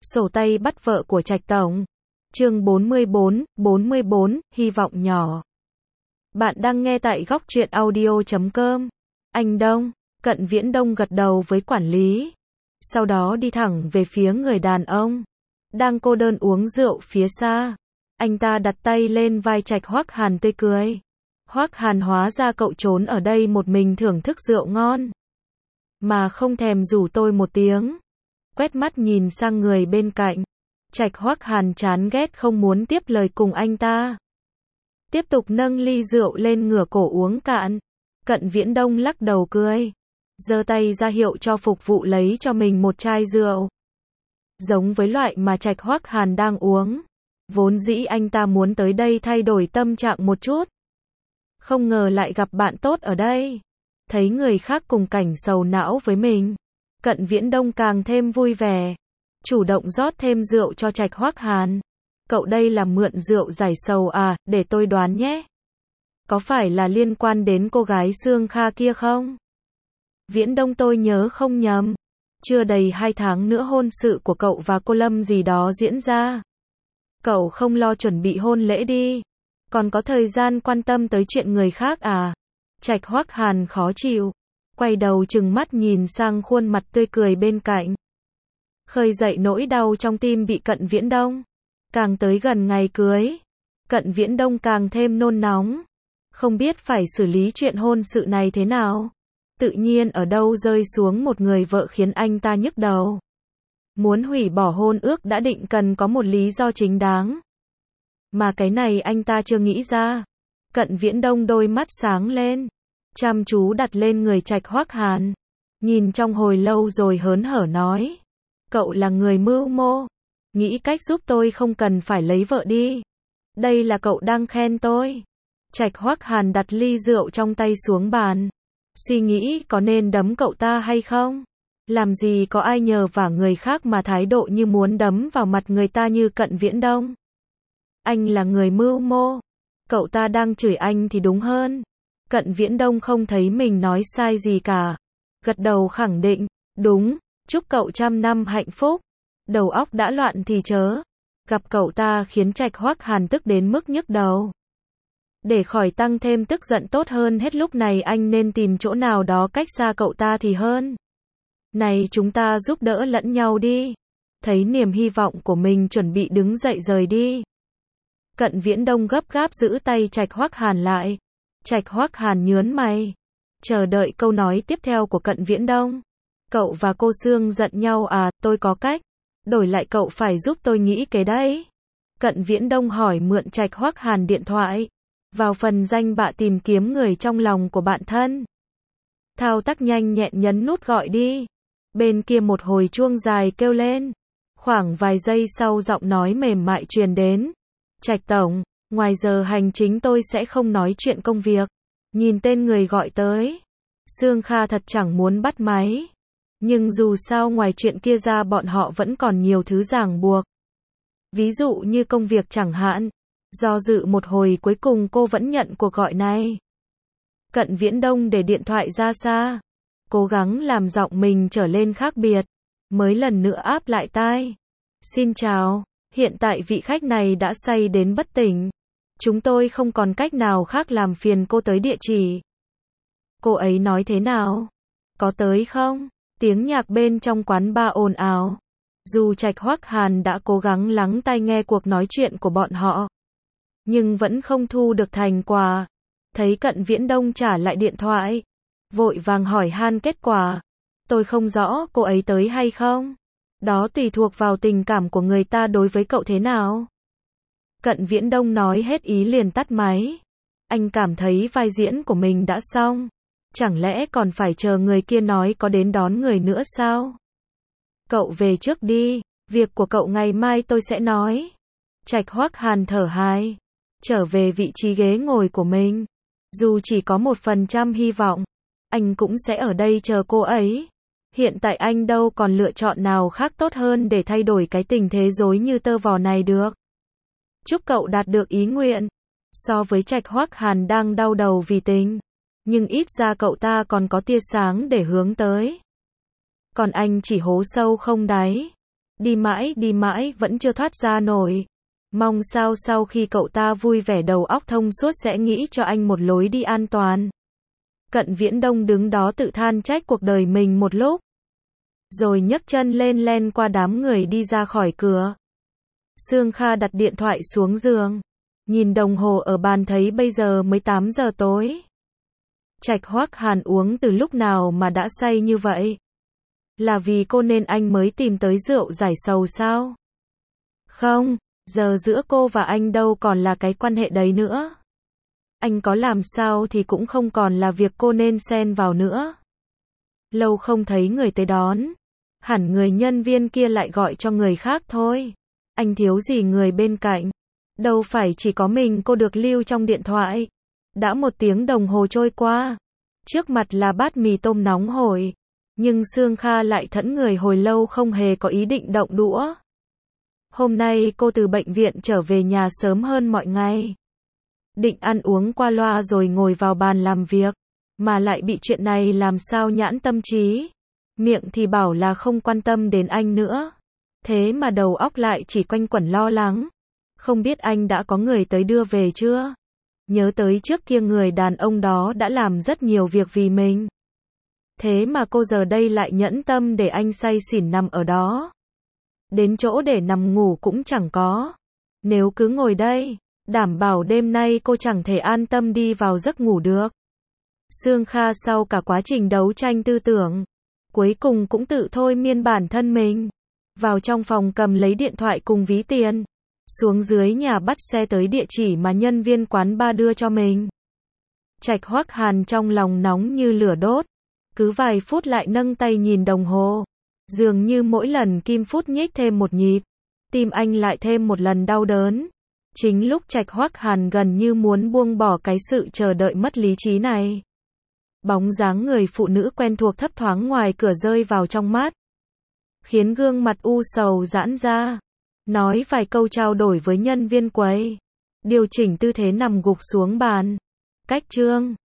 Sổ tay bắt vợ của Trạch Tổng. Chương 44, hy vọng nhỏ. Bạn đang nghe tại góc truyện audio.com. Anh Đông, Cận Viễn Đông gật đầu với quản lý. Sau đó đi thẳng về phía người đàn ông đang cô đơn uống rượu phía xa. Anh ta đặt tay lên vai Trạch Hoắc Hàn tươi cười. Hoắc Hàn, hóa ra cậu trốn ở đây một mình thưởng thức rượu ngon mà không thèm rủ tôi một tiếng. Quét mắt nhìn sang người bên cạnh, Trạch Hoắc Hàn chán ghét không muốn tiếp lời cùng anh ta. Tiếp tục nâng ly rượu lên ngửa cổ uống cạn. Cận Viễn Đông lắc đầu cười, giơ tay ra hiệu cho phục vụ lấy cho mình một chai rượu giống với loại mà Trạch Hoắc Hàn đang uống. Vốn dĩ anh ta muốn tới đây thay đổi tâm trạng một chút, không ngờ lại gặp bạn tốt ở đây. Thấy người khác cùng cảnh sầu não với mình, Cận Viễn Đông càng thêm vui vẻ, chủ động rót thêm rượu cho Trạch Hoắc Hàn. Cậu đây là mượn rượu giải sầu à, để tôi đoán nhé. Có phải là liên quan đến cô gái Sương Kha kia không? Viễn Đông, tôi nhớ không nhầm, chưa đầy 2 tháng nữa hôn sự của cậu và cô Lâm gì đó diễn ra. Cậu không lo chuẩn bị hôn lễ đi, còn có thời gian quan tâm tới chuyện người khác à? Trạch Hoắc Hàn khó chịu, quay đầu trừng mắt nhìn sang khuôn mặt tươi cười bên cạnh, khơi dậy nỗi đau trong tim bị Cận Viễn Đông. Càng tới gần ngày cưới, Cận Viễn Đông càng thêm nôn nóng, không biết phải xử lý chuyện hôn sự này thế nào. Tự nhiên ở đâu rơi xuống một người vợ khiến anh ta nhức đầu. Muốn hủy bỏ hôn ước đã định cần có một lý do chính đáng, mà cái này anh ta chưa nghĩ ra. Cận Viễn Đông đôi mắt sáng lên, chăm chú đặt lên người Trạch Hoắc Hàn, nhìn trong hồi lâu rồi hớn hở nói: cậu là người mưu mô, nghĩ cách giúp tôi không cần phải lấy vợ đi. Đây là cậu đang khen tôi. Trạch Hoắc Hàn đặt ly rượu trong tay xuống bàn, suy nghĩ có nên đấm cậu ta hay không. Làm gì có ai nhờ vả người khác mà thái độ như muốn đấm vào mặt người ta như Cận Viễn Đông. Anh là người mưu mô, cậu ta đang chửi anh thì đúng hơn. Cận Viễn Đông không thấy mình nói sai gì cả, gật đầu khẳng định: đúng, chúc cậu 100 năm hạnh phúc. Đầu óc đã loạn thì chớ. Gặp cậu ta khiến Trạch Hoắc Hàn tức đến mức nhức đầu. Để khỏi tăng thêm tức giận, tốt hơn hết lúc này anh nên tìm chỗ nào đó cách xa cậu ta thì hơn. Này, chúng ta giúp đỡ lẫn nhau đi. Thấy niềm hy vọng của mình, chuẩn bị đứng dậy rời đi. Cận Viễn Đông gấp gáp giữ tay Trạch Hoắc Hàn lại. Trạch Hoắc Hàn nhướng mày, chờ đợi câu nói tiếp theo của Cận Viễn Đông. Cậu và cô Sương giận nhau à? Tôi có cách. Đổi lại cậu phải giúp tôi nghĩ kế đấy. Cận Viễn Đông hỏi mượn Trạch Hoắc Hàn điện thoại, vào phần danh bạ tìm kiếm người trong lòng của bạn thân. Thao tác nhanh nhẹn nhấn nút gọi đi. Bên kia một hồi chuông dài kêu lên. Khoảng vài giây sau giọng nói mềm mại truyền đến. Trạch Tổng, ngoài giờ hành chính tôi sẽ không nói chuyện công việc. Nhìn tên người gọi tới, Sương Kha thật chẳng muốn bắt máy. Nhưng dù sao ngoài chuyện kia ra bọn họ vẫn còn nhiều thứ ràng buộc. Ví dụ như công việc chẳng hạn. Do dự một hồi cuối cùng cô vẫn nhận cuộc gọi này. Cận Viễn Đông để điện thoại ra xa, cố gắng làm giọng mình trở lên khác biệt, mới lần nữa áp lại tai. Xin chào, hiện tại vị khách này đã say đến bất tỉnh. Chúng tôi không còn cách nào khác, làm phiền cô tới địa chỉ. Cô ấy nói thế nào? Có tới không? Tiếng nhạc bên trong quán bar ồn ào. Dù Trạch Hoắc Hàn đã cố gắng lắng tai nghe cuộc nói chuyện của bọn họ, nhưng vẫn không thu được thành quả. Thấy Cận Viễn Đông trả lại điện thoại, vội vàng hỏi han kết quả. Tôi không rõ cô ấy tới hay không. Đó tùy thuộc vào tình cảm của người ta đối với cậu thế nào. Cận Viễn Đông nói hết ý liền tắt máy. Anh cảm thấy vai diễn của mình đã xong. Chẳng lẽ còn phải chờ người kia nói có đến đón người nữa sao? Cậu về trước đi, việc của cậu ngày mai tôi sẽ nói. Trạch Hoắc Hàn thở dài, trở về vị trí ghế ngồi của mình. Dù chỉ có 1% hy vọng, anh cũng sẽ ở đây chờ cô ấy. Hiện tại anh đâu còn lựa chọn nào khác tốt hơn để thay đổi cái tình thế rối như tơ vò này được. Chúc cậu đạt được ý nguyện. So với Trạch Hoắc Hàn đang đau đầu vì tình, nhưng ít ra cậu ta còn có tia sáng để hướng tới. Còn anh chỉ hố sâu không đáy. đi mãi vẫn chưa thoát ra nổi. Mong sao sau khi cậu ta vui vẻ đầu óc thông suốt sẽ nghĩ cho anh một lối đi an toàn. Cận Viễn Đông đứng đó tự than trách cuộc đời mình một lúc. Rồi nhấc chân lên len qua đám người đi ra khỏi cửa. Sương Kha đặt điện thoại xuống giường. Nhìn đồng hồ ở bàn thấy bây giờ mới 8 giờ tối. Trạch Hoắc Hàn uống từ lúc nào mà đã say như vậy? Là vì cô nên anh mới tìm tới rượu giải sầu sao? Không, giờ giữa cô và anh đâu còn là cái quan hệ đấy nữa. Anh có làm sao thì cũng không còn là việc cô nên xen vào nữa. Lâu không thấy người tới đón. Hẳn người nhân viên kia lại gọi cho người khác thôi. Anh thiếu gì người bên cạnh. Đâu phải chỉ có mình cô được lưu trong điện thoại. Đã 1 tiếng đồng hồ trôi qua. Trước mặt là bát mì tôm nóng hổi. Nhưng Sương Kha lại thẫn người hồi lâu không hề có ý định động đũa. Hôm nay cô từ bệnh viện trở về nhà sớm hơn mọi ngày. Định ăn uống qua loa rồi ngồi vào bàn làm việc. Mà lại bị chuyện này làm sao nhãn tâm trí. Miệng thì bảo là không quan tâm đến anh nữa. Thế mà đầu óc lại chỉ quanh quẩn lo lắng. Không biết anh đã có người tới đưa về chưa? Nhớ tới trước kia người đàn ông đó đã làm rất nhiều việc vì mình. Thế mà cô giờ đây lại nhẫn tâm để anh say xỉn nằm ở đó. Đến chỗ để nằm ngủ cũng chẳng có. Nếu cứ ngồi đây, đảm bảo đêm nay cô chẳng thể an tâm đi vào giấc ngủ được. Sương Kha sau cả quá trình đấu tranh tư tưởng, cuối cùng cũng tự thôi miên bản thân mình. Vào trong phòng cầm lấy điện thoại cùng ví tiền. Xuống dưới nhà bắt xe tới địa chỉ mà nhân viên quán bar đưa cho mình. Trạch Hoắc Hàn trong lòng nóng như lửa đốt. Cứ vài phút lại nâng tay nhìn đồng hồ. Dường như mỗi lần kim phút nhích thêm một nhịp, tim anh lại thêm một lần đau đớn. Chính lúc Trạch Hoắc Hàn gần như muốn buông bỏ cái sự chờ đợi mất lý trí này. Bóng dáng người phụ nữ quen thuộc thấp thoáng ngoài cửa rơi vào trong mắt. Khiến gương mặt u sầu giãn ra. Nói vài câu trao đổi với nhân viên quầy. Điều chỉnh tư thế nằm gục xuống bàn. Cách chương